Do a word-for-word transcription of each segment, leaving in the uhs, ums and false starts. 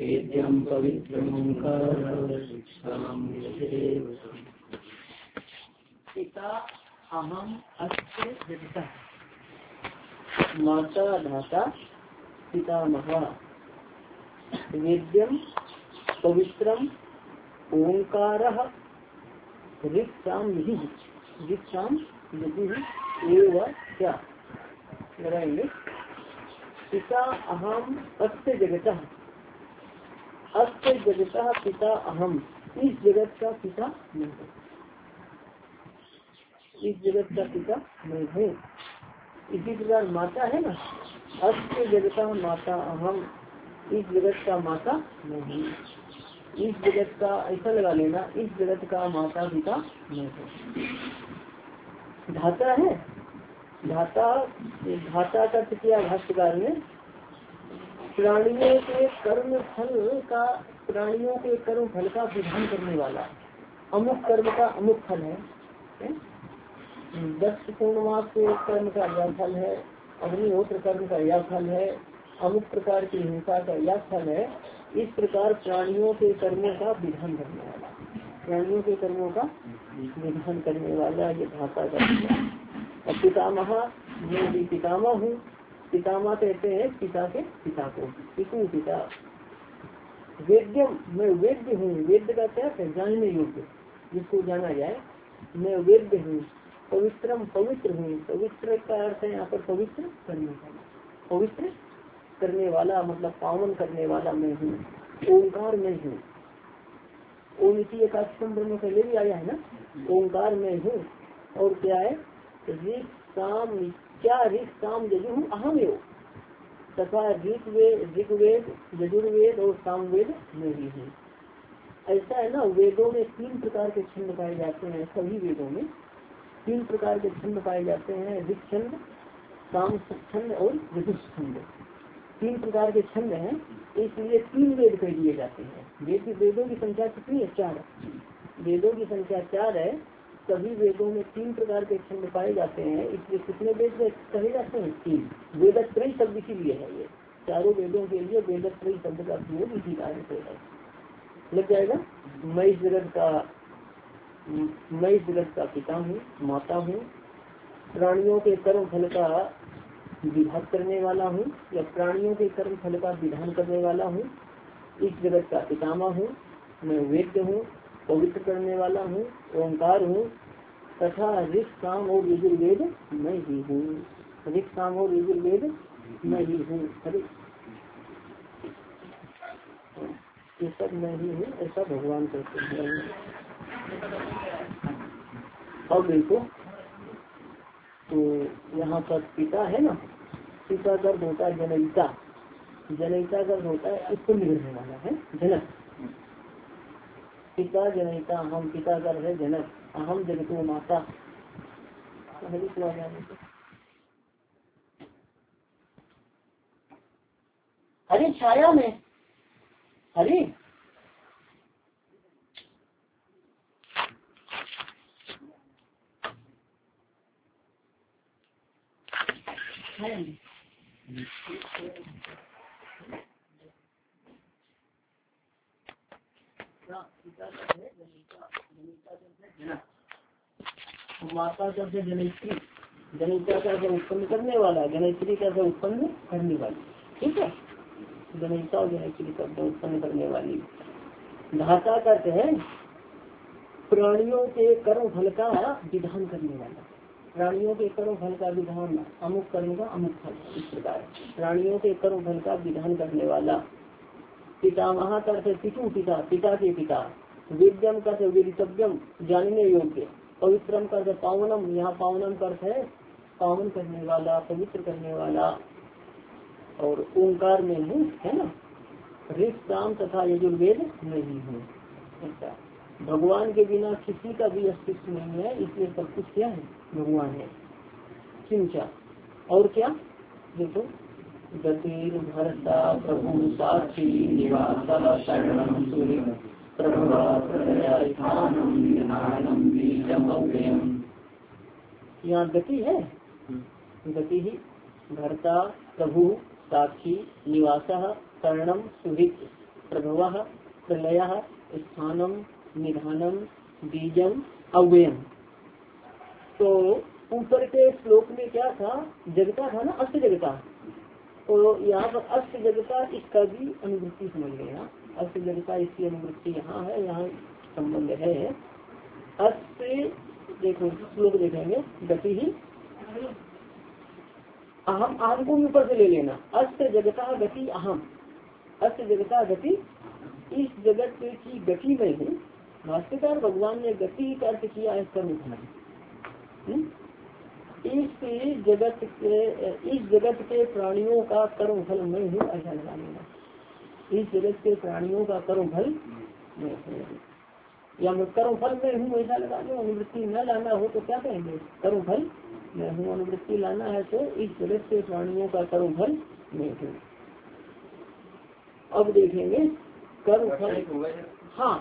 वेद्यं पिता अहम अस्य जगतः। माता धाता पितामह। वेद्यम पवित्रम ओंकारः ऋक्साम निधि ऋक्साम निधि एव क्या लगाएंगे। पिता अहम अस्य जगतः। अस्य जगतः पिता अहम, इस जगत का पिता मैं हूँ। इस जगत का पिता मैं हूँ। इसी प्रकार माता है ना, अस्य जगतः माता अहम, इस जगत का माता मैं हूँ। इस जगत का ऐसा लगा लेना, इस जगत का माता पिता मैं हूँ। धाता है, धाता धाता का तृतीया भाष्यकार में प्राणियों के कर्म फल का प्राणियों के कर्म फल का विधान करने वाला। अमुक कर्म का अमुक फल है, है? दस पूर्णमास के कर्म का यह फल है, अग्निहोत्र कर्म का यह फल है, अमुक प्रकार की हिंसा का यह फल है। इस प्रकार प्राणियों के कर्मों का विधान करने वाला, प्राणियों के कर्मों का विधान करने वाला ये धाता का। और पितामह, मैं भी पितामह हूँ। पितामह कहते हैं पिता के पिता को, पितु पिता। वेद्यम, मैं वेद्य हूँ। वेद्य का क्या है? जानने योग्य, जिसको जाना जाए। मैं वेद्य हूँ। पवित्रम, पवित्र हूँ। पवित्र का अर्थ है यहाँ पर पवित्र करने वाला, पवित्र करने वाला मतलब पावन करने वाला मैं हूँ। ओंकार में हूँ। ओम इसी एकाक्षम ब्रह्म पहले भी आया है ना। ओंकार में हूँ। और क्या है? ऋक साम, क्या ऋक साम यजु हूँ अहम योग तथा ऋग्वेद ऋग्वेद यजुर्वेद और सामवेद में भी हूँ। ऐसा है ना, वेदों में तीन प्रकार के छंद पाए जाते हैं। सभी वेदों में तीन प्रकार के छंद पाए जाते हैं। ऋग छंद, साम छंद और यजुष छंद। तीन प्रकार के छंद हैं, इसलिए तीन वेद कह दिए जाते हैं। वेद वेदों की संख्या कितनी है? चार। वेदों की संख्या चार है। सभी वेदों में तीन प्रकार के छंद पाए जाते हैं, इसलिए कितने वेद कहे जाते हैं? तीन। वेदत्रयी शब्द इसीलिए है, ये चारों वेदों के लिए वेदत्रयी शब्द का प्रयोग इसी कारण से है। लग जाएगा। मैं इस जगत का मैं इस जगत का पिता हूँ, माता हूँ। प्राणियों के कर्म फल का विभाग करने वाला हूँ, या प्राणियों के कर्म फल का विधान करने वाला हूँ। इस जगत का पितामह हूँ। मैं वेद्य हूँ, पवित्र करने वाला हूँ, ओंकार हूँ। तथा ऋक साम और यजुर्वेद मैं ही हूँ। ऋक साम और यजुर्वेद मैं ही हूँ। अरे ये सब मैं ही हूँ, ऐसा भगवान कहते हैं। अब देखो, तो यहाँ पर पिता है ना, पिता गर्भ होता है जनयिता। जनयिता गर्भ होता है उत्पन्न करने वाला है, जनक। पिता जनयिता, हम पिता गर्भ है जनक। अहम जगतो माता। अरे छाया में, अरे माता का से जनयित्री, जनयिता का से उत्पन्न करने वाला, जनयित्री का से उत्पन्न करने वाली। ठीक है, जनयिता और जनयित्री का से उत्पन्न करने वाली। धाता का है प्राणियों के कर्म फल का विधान करने वाला। प्राणियों के कर्म फल का विधान, अमुक कर्म का अमुक फल, इस प्रकार प्राणियों के कर्म फल का विधान करने वाला। पितामह का पितु पिता, पिता के पिता। वेद्यम का वेदितव्यम, जानने योग्य। पवित्रम का पावनम, यहाँ पावनम का अर्थ है पावन करने वाला, पवित्र करने वाला। और ओंकार में हूँ, है ना। ऋग साम तथा यजुर्वेद में ही हूँ। ऐसा भगवान के बिना किसी का भी अस्तित्व नहीं है, इसलिए सब कुछ क्या है? भगवान है। चिंचा और क्या देखो, गतिर् भरता प्रभु साक्षी निवासा शरणम सूर्य यहाँ गति है। गति ही भरता प्रभु साक्षी निवासा शरणम सुहित प्रभवः, प्रलयः, स्थानम, निधानम, बीजम, अव्ययम। तो ऊपर के श्लोक में क्या था, जगता था ना, अष्ट जगता। तो यहाँ पर अष्ट जगता इसका भी अनुवृत्ति समझ लेना। अष्ट जगता इसकी अनुवृत्ति यहाँ है, यहाँ संबंध है। अष्ट देखो श्लोक देखेंगे, गति ही अहम, अहम को ऊपर से ले लेना। अष्ट जगता गति अहम, अष्ट जगता गति, इस जगत की गति में हूँ। भाष्यकार भगवान ने गति का अर्थ किया है कर्म फल। इस जगत के इस जगत के प्राणियों का कर्म फल मैं हूँ ऐसा लगा लेना। इस जगत के प्राणियों का कर्म फल मैं हूँ, या मैं कर्म फल में हूँ ऐसा लगा लो। अनुवृत्ति न लाना हो तो क्या कहेंगे, कर्म फल मैं हूँ। अनुवृत्ति लाना है तो इस जगत के प्राणियों का कर्म फल मैं हूँ। अब देखेंगे कर्म फल, हाँ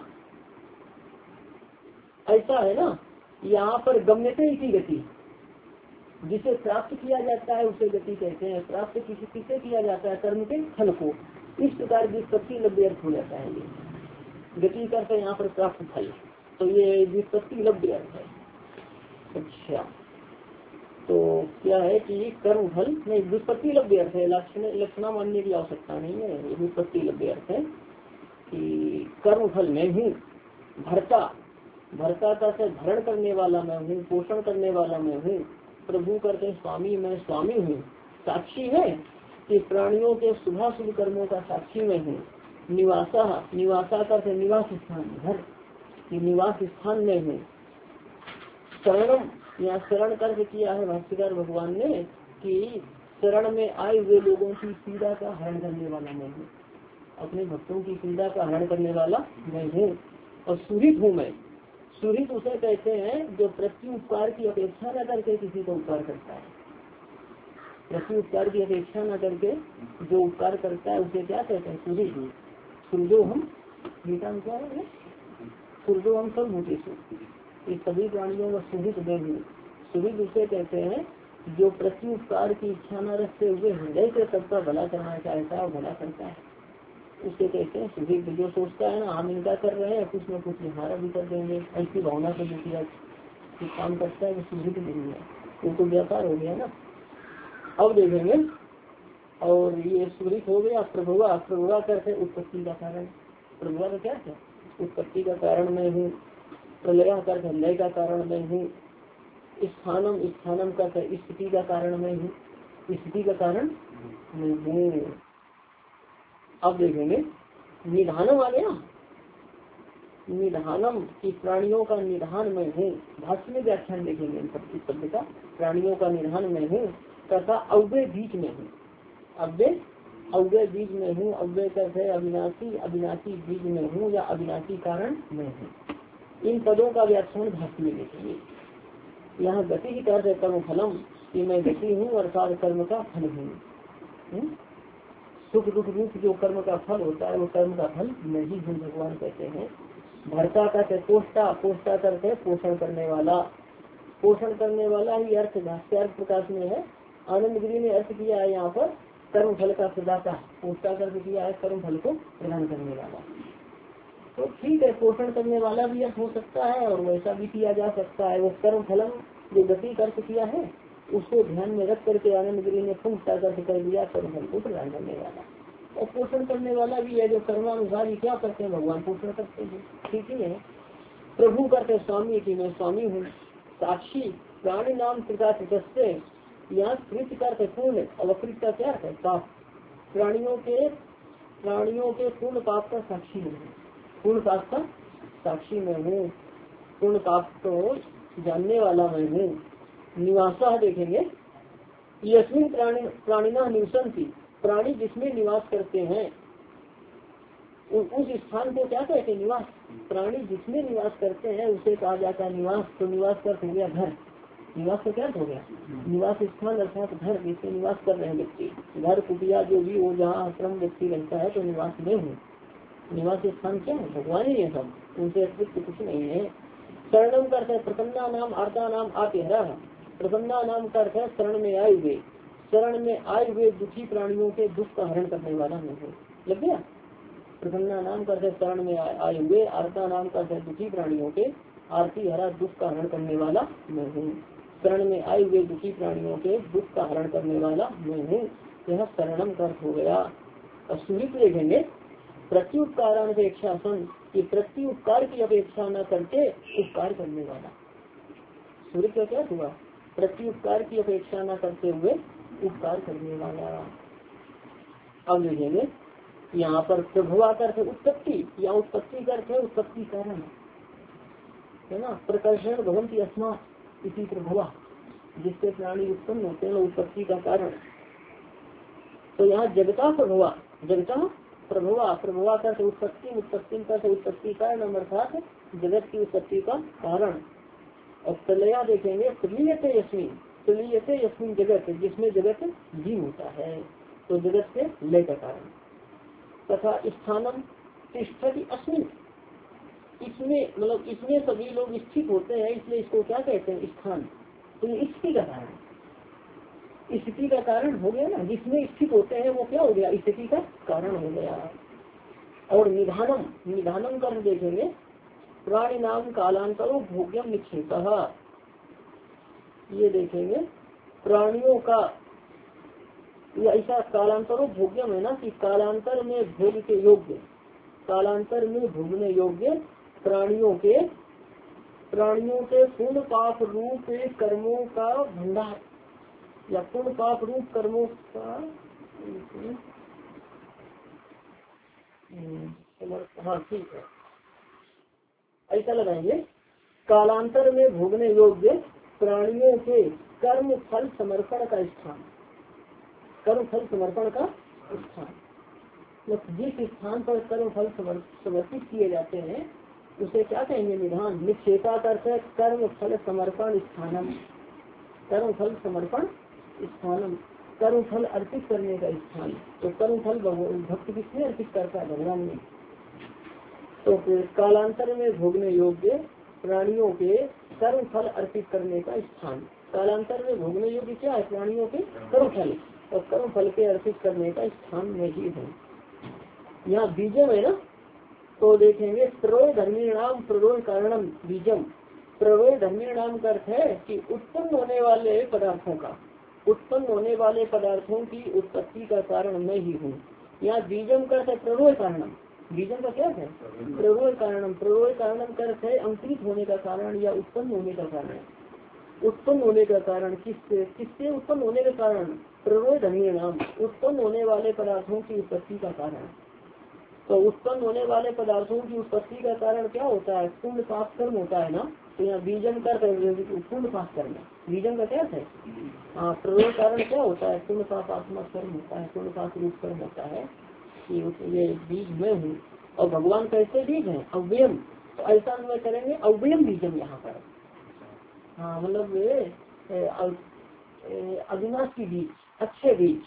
ऐसा है ना। यहाँ पर गम्यते इसी गति, जिसे प्राप्त किया जाता है उसे गति कहते हैं। प्राप्त किसी किसे किया जाता है, कर्म के फल को। इस प्रकार व्युत्पत्ति लब्ध अर्थ हो जाता है। ये गति करते यहाँ पर प्राप्त फल, तो ये व्युत्पत्ति लब्ध अर्थ है। अच्छा, तो क्या है कि कर्म फल नहीं, व्युत्पत्ति लब्ध अर्थ है। लक्षण लक्षणा मानने की आवश्यकता नहीं है। ये व्युत्पत्ति लब्ध अर्थ है कि कर्म फल मैं हूँ। भरता, भरता का से धरण करने वाला मैं हूँ, पोषण करने वाला मैं हूँ। प्रभु करते हैं स्वामी, मैं स्वामी हूँ। साक्षी है कि प्राणियों के शुभाशुभ कर्मों का साक्षी मैं हूँ। निवासा, निवासा करते निवास स्थान, घर की निवास स्थान में हूँ। शरणम, यहाँ शरण करके किया है भाष्यकार भगवान ने कि शरण में आए हुए लोगों की पीड़ा का हरण करने वाला मैं हूँ। अपने भक्तों की पीड़ा का हरण करने वाला मैं हूँ। और सुहित हूँ मैं। सुहित उसे कहते हैं जो प्रत्युपकार की अपेक्षा न करके किसी को उपकार करता है। प्रत्युपकार की अपेक्षा न करके जो उपकार करता है उसे क्या कहते हैं, सुहित। सुरजो हम, गीता में क्या है, सुरजो हम सब भूतेषु, ये सभी प्राणियों का सुहित मैं हूँ। सुहित उसे कहते हैं जो प्रत्युपकार की इच्छा न रखते हुए हृदय से सबका भला करना चाहता है और भला करता है, उसे कहते हैं सुहित। जो सोचता है ना हम इनका कर रहे हैं, कुछ न कुछ हमारा भी कर देंगे, ऐसी भावना से जो किया काम करता है वो सुहित नहीं है, वो तो व्यापार हो गया ना। अब देखेंगे, और ये सुहित हो गया। प्रभुआ, प्रभुआ करते उत्पत्ति का कारण। प्रभुआ का क्या है, उत्पत्ति का कारण मैं हूँ। प्रलय करते लय का कारण मैं हूँ। स्थानम, स्थानम करते स्थिति का कारण मैं हूँ। स्थिति का कारण मैं हूँ। अब देखेंगे निधानम आ गया। निधानम की प्राणियों का निधान में हूँ। भाष्य में व्याख्यान देखेंगे शब्द का। प्राणियों का निधान में हूँ तथा अव्यय बीज में हूँ। अव्यय, अव्यय बीज में हूँ। अव्यय करते अविनाशी, अविनाशी बीज में हूँ या अविनाशी कारण में हूँ। इन पदों का व्याख्यान भाष्य में देखेंगे। यहाँ गति ही करते कर्म फलम, कि मैं गति हूँ अर्थात कर्म का फल हूँ। सुख दुख रूप जो कर्म का फल होता है वो कर्म का फल नहीं हूँ, भगवान कहते हैं। भरता करते पोषता, पोषता करते पोषण करने वाला। पोषण करने वाला ही अर्थ भाष्यार्थ प्रकाश में है। आनंद गिरी ने अर्थ किया है यहाँ पर कर्म फल का प्रदाता। पोषता कर किया है कर्म फल को प्रदान करने वाला। तो ठीक है, पोषण करने वाला भी अर्थ हो सकता है और वैसा भी किया जा सकता है। वो कर्म फलम जो गति कर्त किया है उसको ध्यान में रख करके आनंद गिरी ने पुंखता कर दिया कर्म फल को प्रदान करने वाला। और पोषण करने वाला भी है जो कर्मानुसार ही क्या करते हैं, भगवान पोषण करते हैं। ठीक ही है। प्रभु करते स्वामी की मैं स्वामी हूँ। साक्षी, प्राणी नाम कृताकृत, यहाँ कृत करते पूर्ण, अवकृत का क्या है पाप। प्राणियों के प्राणियों के पूर्ण पाप का साक्षी में हूँ। पूर्ण पाप का साक्षी में हूँ। पूर्ण पाप को जानने वाला मैं हूँ। निवासा देखेंगे, यस्मिन प्राणी प्राणिना निवसंति, प्राणी जिसमें निवास करते हैं उस स्थान को क्या कहते हैं, निवास। प्राणी जिसमें निवास करते हैं उसे कहा जाता है निवास। तो निवास का हो गया घर। निवास का क्या हो गया, निवास स्थान अर्थात घर जिसमें निवास कर रहे हैं व्यक्ति। घर कुटिया जो भी हो जहाँ आश्रम व्यक्ति रहता है तो निवास में हूँ। निवास स्थान क्या है, भगवान ही है सब, उनसे अतिरिक्त कुछ नहीं है। शरणम करते प्रसन्ना नाम आर्ता नाम आत्हरा। प्रसन्ना नाम करते शरण में आए हुए, शरण में आए हुए दुखी प्राणियों के दुख का हरण करने वाला मैं हूँ। लग गया। प्रसन्ना नाम का शरण में आए हुए, आरता नाम का दुखी प्राणियों के, आरती हरा दुख का हरण करने वाला मैं हूँ। शरण में आए हुए दुखी प्राणियों के दुख का हरण करने वाला मैं हूँ। यह शरणम का अर्थ हो गया। अब सूर्य देखेंगे प्रत्युपकारान अपेक्षा सन कि प्रत्युपकार की अपेक्षा न करके उपकार करने वाला। सूर्य का क्या हुआ? प्रत्युपकार की अपेक्षा न करते हुए उपकार करने वाला। अब देखेंगे यहाँ पर प्रभुआ का अर्थ उत्पत्ति या उत्पत्ति का अर्थ है उत्पत्ति कारण है ना। प्रकर्षण भवंती अस्मात् इसी प्रभुआ, जिससे प्राणी उत्पन्न होते हैं उत्पत्ति का कारण। तो यहाँ जगता प्रभुआ, जगता प्रभुआ, प्रभुआ का उत्पत्ति, उत्पत्ति का उत्पत्ति कारण अर्थात जगत की उत्पत्ति का कारण। और प्रलया देखेंगे प्रलीयते यस्मिन, प्रलीयते यस्मिन जगत, जिसमें जगत जीव होता है तो जगत से लय का कारण। तथा स्थानम तिष्ठति अस्मिन, इसमें मतलब इसमें सभी लोग स्थित होते हैं, इसलिए इसको क्या कहते हैं? स्थान। तो ये स्थिति का कारण, स्थिति का कारण हो गया ना, जिसमें स्थित होते हैं वो क्या हो गया? स्थिति का कारण हो गया। और निधानम, निधानम कर देखेंगे प्राणी नाम कालांतरो भोग्यम निक्षेप, ये देखेंगे प्राणियों का ऐसा कालांतरो भोग्यम है ना कि कालांतर में भोग के योग्य, कालांतर में भोगने योग्य प्राणियों के, प्राणियों के पूर्ण पाप रूप कर्मों का भंडार या पूर्ण पाप रूप कर्मों का, हाँ ठीक है ऐसा लगाएंगे, कालांतर में भोगने योग्य प्राणियों के कर्म फल समर्पण का स्थान, कर्म फल समर्पण का स्थान, जिस स्थान पर कर्म फल समर्पित किए जाते हैं उसे क्या कहेंगे? निधान। निक्षेपा करते कर्म फल समर्पण स्थानम, कर्म फल समर्पण स्थानम, कर्म फल अर्पित करने का स्थान। तो कर्म फल भक्त किसने अर्पित करता है? भगवान ने। तो कालांतर में भोगने योग्य प्राणियों के कर्म फल अर्पित करने का स्थान, कालांतर में भोगने योग्य क्या है? प्राणियों के कर्म फल, और कर्म फल के अर्पित करने का स्थान में ही है। यहाँ बीजम है ना, तो देखेंगे प्ररोय धर्मीणाम प्ररोय कारणम बीजम। प्ररोय धर्मीणाम का अर्थ है कि उत्पन्न होने वाले पदार्थों का, उत्पन्न होने वाले पदार्थों की उत्पत्ति का कारण मैं ही हूँ। यहाँ बीजम का अर्थ है प्ररोय कारणम, बीजम का क्या है? प्ररोय कारणम। प्ररोय कारणम का अर्थ है अंकुरित होने का कारण या उत्पन्न होने का कारण। उत्पन्न होने का कारण किससे? किससे उत्पन्न होने का कारण? प्ररोय धर्मीणाम, उत्पन्न होने वाले पदार्थों की उत्पत्ति का कारण। तो उत्पन्न होने वाले पदार्थों की उत्पत्ति का कारण क्या होता है? पुण्य पाप कर्म होता है ना। तो यहाँ बीजन का पुण्य पाप कर्म, बीजन का क्या है? हाँ, प्ररोय कारण क्या होता है? पुण्य पाप आत्मा कर्म होता है, पुण्य पाप रूप कर्म होता है कि ये बीज मैं हूँ। और भगवान कैसे बीज है? अव्ययम। तो ऐसा में करेंगे अव्ययम बीजम यहाँ पर। हाँ मतलब अविनाशी बीज, अच्छे बीज।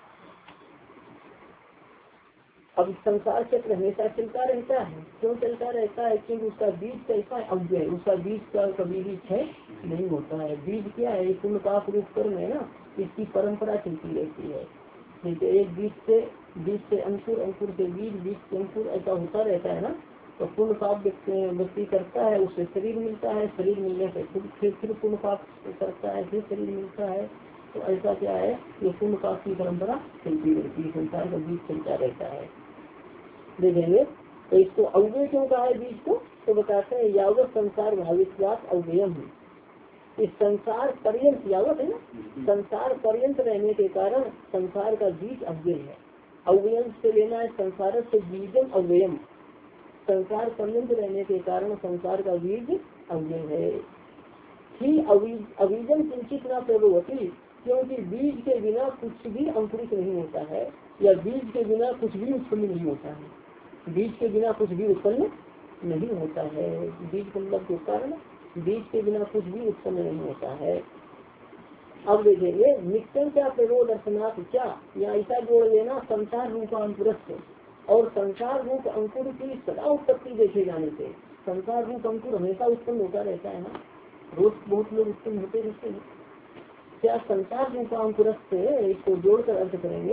अब संसार चक्र हमेशा चलता रहता है। क्यों चलता रहता है? क्योंकि उसका बीज कैसा है? अव्यय। उसका बीज का कभी भी क्षय नहीं होता है। बीज क्या है? पुण्य पाप रूप कर्म है ना, इसकी परंपरा चलती रहती है। जैसे एक बीज से बीज से अंकुर, अंकुर से बीज, बीज से अंकुर, ऐसा होता रहता है ना। तो पुण्य पाप व्यक्ति करता है, उससे शरीर मिलता है, शरीर मिलने से फिर फिर फिर पुण्य पाप करता है, फिर शरीर मिलता है। तो ऐसा क्या है? ये पुण्य पाप की परंपरा चलती रहती है, संसार का बीज चलता रहता है। देखेंगे तो इसको अव्यय क्यों कहा है बीज को? तो बताते हैं यावत संसार भावित्वात अव्ययम है। इस संसार पर्यंत, यावत है ना, संसार पर्यंत रहने के कारण संसार का बीज अव्यय है। अव्ययम से लेना है संसार से बीजम अव्ययम। संसार पर्यंत रहने के कारण संसार का बीज अव्यय है। ही अवीजम किंचित न प्रभुवती, क्योंकि बीज के बिना कुछ भी अंकुरित नहीं होता है, या बीज के बिना कुछ भी उत्पन्न नहीं होता है। बीज के बिना कुछ भी उत्पन्न नहीं होता है। बीज मतलब के कारण बीज के बिना कुछ भी उत्पन्न नहीं होता है। अब देखेंगे नित्यम क्या प्ररोध दर्शनाथ क्या, या ऐसा जोड़ देना संसार रूप अंकुर से, और संसार रूप अंकुर की सदा उत्पत्ति देखे जाने से। संसार रूप अंकुर हमेशा उत्पन्न होता रहता है ना, रोज बहुत लोग उत्पन्न होते रहते हैं। क्या संसार रूप अंकुर से, इसको जोड़कर अर्थ करेंगे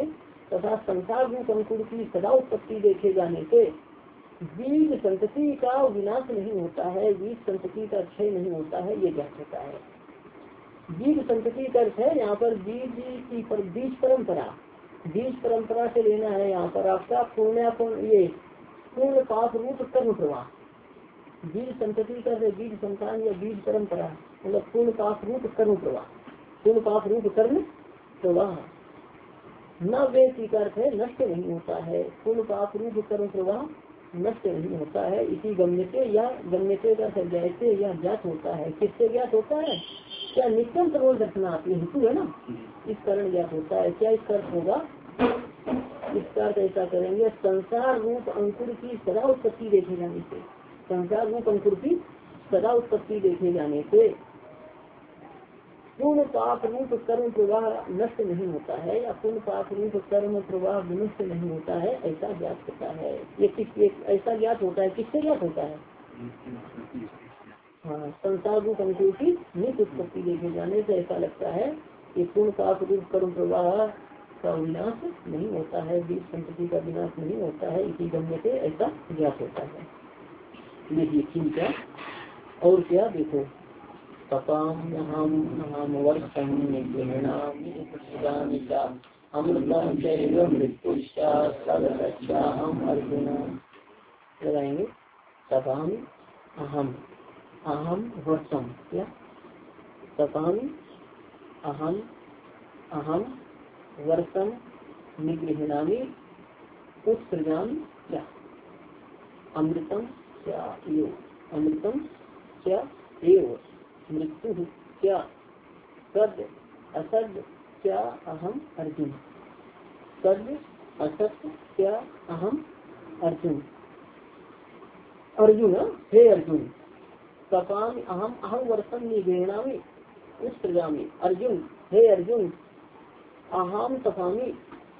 तथा संसार रूप अंकुर की सदा उत्पत्ति देखे जाने से बीज संतति का विनाश नहीं होता है, बीज संतति का क्षय नहीं होता है, ये ज्ञात होता है। बीज संतति का अर्थ है यहाँ पर बीज की पर, बीज परंपरा, बीज परंपरा से लेना है यहाँ पर आपका पूर्ण ये पूर्ण पाप रूप कर्म प्रवाह। बीज संतति का बीज संतान या बीज परंपरा मतलब पूर्ण पाप रूप कर्म प्रवाह, पूर्ण पाप रूप कर्म प्रवाह। न वे स्वीकार है नष्ट नहीं होता है, पूर्ण पाप रूप कर्म प्रवाह नष्ट नहीं होता है। इसी गम्यते या गम्यते का जैसे या ज्ञात होता है। किससे ज्ञात होता है? क्या नित्यम सर्वोल दर्शनार्थ हेतु है ना, इस कारण ज्ञात होता है। क्या इसका अर्थ होगा? इसका अर्थ ऐसा करेंगे, संसार रूप अंकुर की सदा उत्पत्ति देखे जाने से, संसार रूप अंकुर की सदा उत्पत्ति देखे जाने से पूर्ण पाप रूप कर्म प्रवाह नष्ट नहीं होता है या पूर्ण पाप रूप कर्म प्रवाह विनष्ट नहीं होता है, ऐसा ज्ञात होता है। ये किस ऐसा ज्ञात होता है? किससे ज्ञात होता है? हाँ, संसार रूप अंकुर की नित्य उत्पत्ति देखे जाने से ऐसा लगता है कि पूर्ण पाप रूप कर्म प्रवाह का विनाश नहीं होता है, बीज संतति का विनाश नहीं होता है। इसी गम्य से ऐसा ज्ञात होता है। देखिए ठीक है, और क्या देखो, तपाम हम हम वर्षम निगृह्णामि अमृतम चैव मृत्युश्चा सदस्याहम अर्जुन। लगाएंगे तपाम अहम अहम वर्षम, क्या तपाम अहम अहम वर्षम निगृह्णामि उत्सृजामि क्या अमृतम क्या एव अमृतम क्या एव मृत्यु क्या सद असद क्या अहम अर्जुन। सद असत क्या अहम अर्जुन। अर्जुन हे अर्जुन, तपामि अहम अहम वर्षम निगृह्णामि उत्सृजामि। अर्जुन हे अर्जुन, अहम तपामि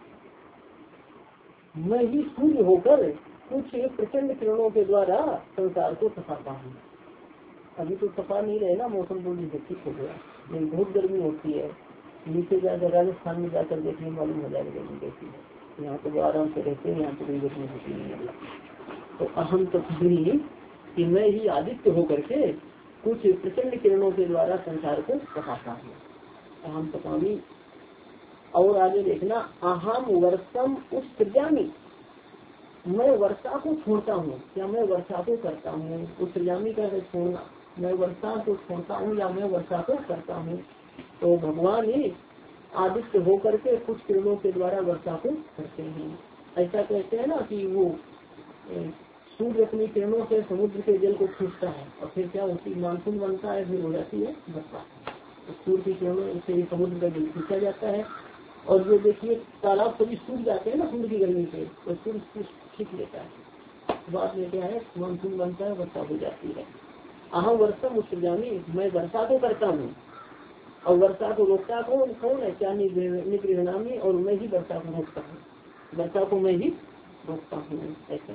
मैं ही सूर्य होकर कुछ प्रचंड किरणों के द्वारा संसार को तपाता हूँ। अभी तो तपा नहीं रहे ना, मौसम थोड़ी ठीक हो गया, लेकिन बहुत गर्मी होती है। नीचे जाकर राजस्थान में जाकर देखने मालूम हो जाएगा गर्मी कैसी है। यहाँ तो आराम से रहते हैं, यहाँ तो कोई गर्मी होती नहीं है। तो अहम तपनी कि मैं ही आदित्य होकर के कुछ प्रचंड किरणों के द्वारा संसार को तपाता हूँ। अहम तपामी। और आगे देखना, अहम वर्षम उत्सृजामि मैं वर्षा को छोड़ता हूँ। क्या मैं वर्षा को करता हूँ? उत्सृजामि का छोड़ना, मैं वर्षा को छोड़ता हूँ या मैं वर्षा को करता हूँ। तो भगवान ही आदित्य होकर के कुछ किरणों के द्वारा वर्षा को करते हैं। ऐसा कहते हैं ना कि वो सूर्य अपनी किरणों से समुद्र के जल को खींचता है और फिर क्या होती है, मानसून बनता है, फिर हो जाती है वर्षा। तो सूर्य की किरणों से समुद्र का जल खींचा जाता है। और जो देखिए तालाब सभी सूख जाते हैं ना सूर्य की गर्मी से, तो सूर्य खींच लेता है। बाद में क्या है, मानसून बनता है, वर्षा हो जाती है। अहम वर्षम उत्सृजामि मैं वर्षा को करता हूँ। और वर्षा को रोकता कौन कौन है? क्या निगृह्णामि, और मैं ही वर्षा को रोकता हूँ, वर्षा को मैं ही रोकता हूँ। ऐसा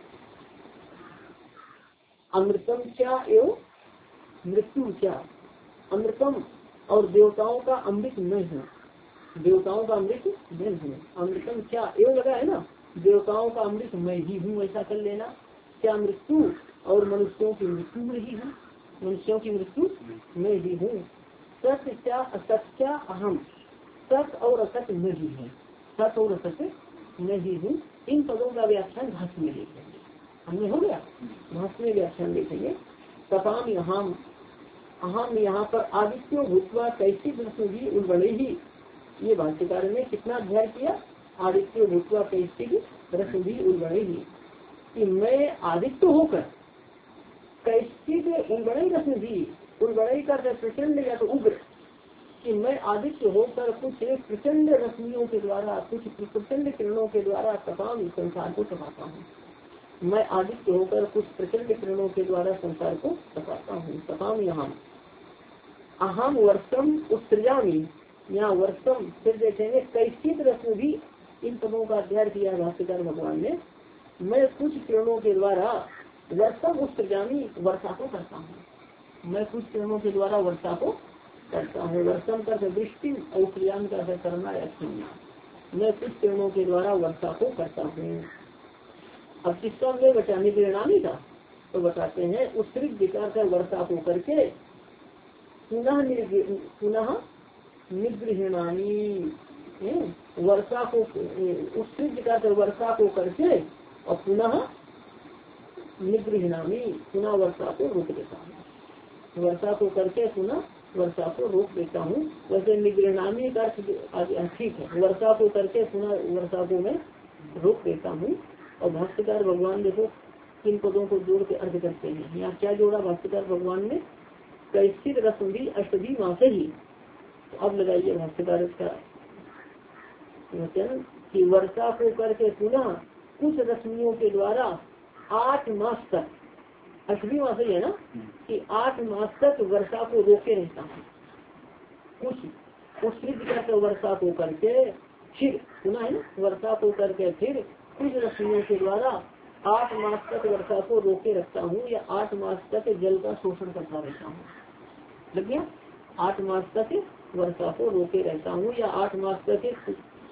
अमृतम क्या एवं मृत्यु क्या। अमृतम और देवताओं का अमृत मैं हूँ, देवताओं का अमृत मैं हूँ। अमृतम क्या एवं लगा है ना, देवताओं का अमृत मैं ही हूँ, ऐसा कर लेना। क्या मृत्यु और मनुष्यों की मृत्यु में ही हूँ, मनुष्यों की मृत्यु में ही हूँ। सत्य क्या असत क्या अहम, सत्य और असत में ही है, सत्य और असत में ही हूँ। इन पदों का व्याख्यान भाष्य में देखेंगे। हमने हो गया भाष्य में व्याख्यान देखेंगे। तपाम अहम अहम यहाँ पर आदित्यो भूतवा कैसी प्रश्न भी उल्बड़े ही, ये भाष्यकार ने कितना अध्ययन किया? आदित्य भूतवा कैसी रश्मि भी उल्बड़े ही, कि मैं आदित्य होकर कैसी उल्बड़े रश्मि भी, उल्बड़े का प्रचंड या तो उग्र, कि मैं आदित्य होकर कुछ प्रचंड रश्मियों के द्वारा, कुछ प्रचंड किरणों के द्वारा तपाम संसार को तपाता हूँ। मैं आदित्य होकर कुछ प्रचंड किरणों के द्वारा संसार को तपाता हूँ। तपाम यहाँ अहम वर्षम उत्सृजामि, यहाँ वर्षम फिर देखेंगे कैसी रश्मि भी, इन पदों का अध्ययन किया भाष्यकार भगवान ने। मैं कुछ किरणों के द्वारा वर्षम उत्सृजामि वर्षा को करता हूँ, मैं कुछ किरणों के द्वारा वर्षा को करता हूँ। वर्षम कर वृष्टि और उत्सृजामि का करना या छीनना। मैं कुछ पेड़ों के द्वारा वर्षा को करता हूँ। अब किसका में बचाने के नामी था तो बताते हैं उत्सृत विकार कर वर्षा को करके पुनः पुनः निगृहणामी वर्षा को उत्सृत विकार कर वर्षा को करके और पुनः निगृहणामी पुनः वर्षा को रोक देता हूँ। वर्षा को करके पुनः वर्षा को रोक देता हूँ। वैसे निगृहणामी का ठीक है, वर्षा को करके पुनः वर्षा को मैं रोक देता हूँ। और भाष्यकार भगवान देखो किन पदों को जोड़ के अर्थ करते हैं। यहाँ क्या जोड़ा भाष्यकार भगवान ने, कैसित रसमी अष्टभी मास ही। तो अब लगाइए भाष्यकार का वचन कि वर्षा को करके पुनः कुछ रश्मियों के द्वारा आठ मास तक, अष्टभी मास ही है ना, कि आठ मास तक वर्षा को रोके रहता हूँ। कुछ उस वर्षा को करके फिर पुनः है ना, वर्षा को करके फिर कुछ रश्मियों के द्वारा आठ मास तक वर्षा को रोके रखता हूँ या आठ मास तक जल का शोषण करता रहता हूँ। लग गया, आठ मास तक वर्षा को रोके रहता हूँ या आठ मास तक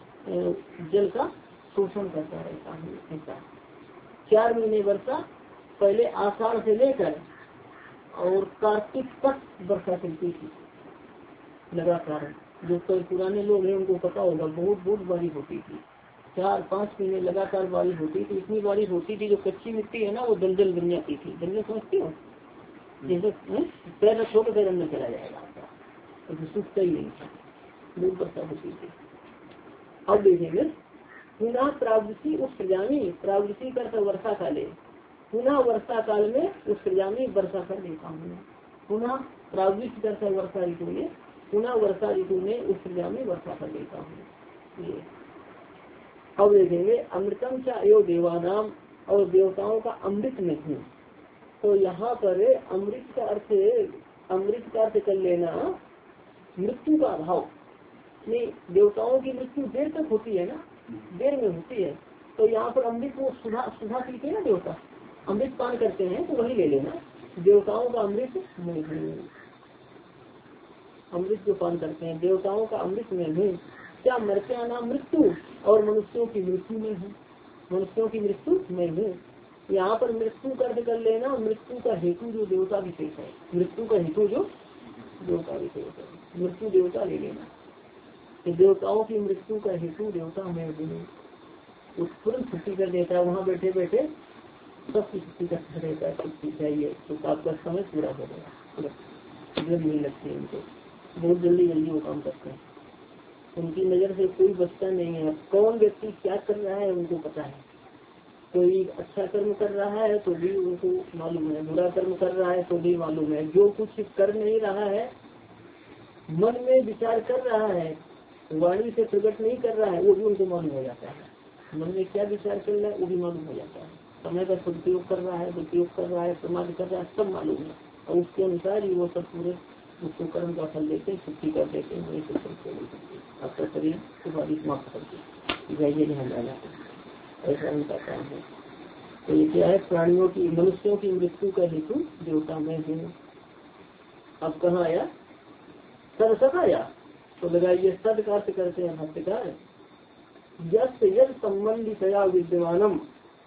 जल का शोषण करता रहता हूँ। ऐसा चार महीने वर्षा, पहले आषाढ़ से लेकर और कार्तिक तक वर्षा चलती थी लगातार। जो कोई पुराने लोग हैं उनको पता होगा, बहुत बहुत बारिश होती थी, चार पाँच महीने लगातार बारिश होती थी। इतनी बारिश होती थी जो कच्ची मिट्टी है ना वो दलदल बन जाती थी। दलदल समझती हो, जैसे पैर रखो तो पैर अंदर चला जाएगा आपका, तो सूखता ही नहीं था, बहुत वर्षा होती थी। अब देखेंगे पुनः प्रावृत्ति उत्सृजामी, प्रावृत्ति कर वर्षा काले, पुनः वर्षा काल में उत्सृजामी वर्षा कर देता हूँ। पुनः प्रावृत्ति कर वर्षा ऋतु में, पुनः वर्षा ऋतु में उत्सृजामी वर्षा कर देता हूँ। ये अब देखेंगे अमृतम चा एवं देवानाम, और देवताओं का अमृत में हूँ। तो यहाँ पर अमृत का अर्थ, अमृत का अर्थ कर लेना मृत्यु का अभाव नहीं। देवताओं की मृत्यु देर तक होती है ना, देर में होती है। तो यहाँ पर अमृत को सुधा सुधा पीते हैं ना देवता, अमृत पान करते हैं, तो वही ले लेना। देवताओं का अमृत में हूँ, अमृत जो पान करते हैं देवताओं का अमृत में हूँ। क्या मरते नाम मृत्यु, और मनुष्यों की मृत्यु में हूँ, मनुष्यों की मृत्यु में हूँ। यहाँ पर मृत्यु का अर्थ कर लेना मृत्यु का हेतु जो देवता विशेष है, मृत्यु का हेतु जो देवता विशेष है, मृत्यु देवता ले लेना। देवताओं की मृत्यु का हेतु देवता में हूँ। तुरंत छुट्टी कर देता है, वहाँ बैठे बैठे सबकी छुट्टी कर देता है, छुट्टी चाहिए तो आपका समय पूरा हो गया, जल्दी नहीं लगती है उनको, बहुत जल्दी जल्दी वो काम करते हैं। उनकी नजर से कोई बचता नहीं है। कौन व्यक्ति क्या कर रहा है उनको पता है। कोई अच्छा कर्म कर रहा है तो भी उनको मालूम है, बुरा कर्म कर रहा है तो भी मालूम है। जो कुछ कर नहीं रहा है, मन में विचार कर रहा है, वाणी से प्रकट नहीं कर रहा है, वो भी उनको मालूम हो जाता है। मन में क्या विचार कर रहा है वो भी मालूम हो जाता है। समय का सदुपयोग कर रहा है, दुरुपयोग कर रहा है, प्रमाद कर रहा है, सब मालूम है। और उसके अनुसार ही वो सब पूरे उसको कर्म का फल देते, छुट्टी कर देते हैं। आपका शरीर तुम्हारी समाप्त करके जाइए ध्यान डाला, ऐसा उनका काम है। तो ये क्या है, प्राणियों की मनुष्यों की मृत्यु का हेतु देवता में हूँ। अब कहाँ आया, सद सद आया, तो लगाइए सद का अर्थ करते हैं भाष्यकार यस यद संबंधितया विद्यमानम,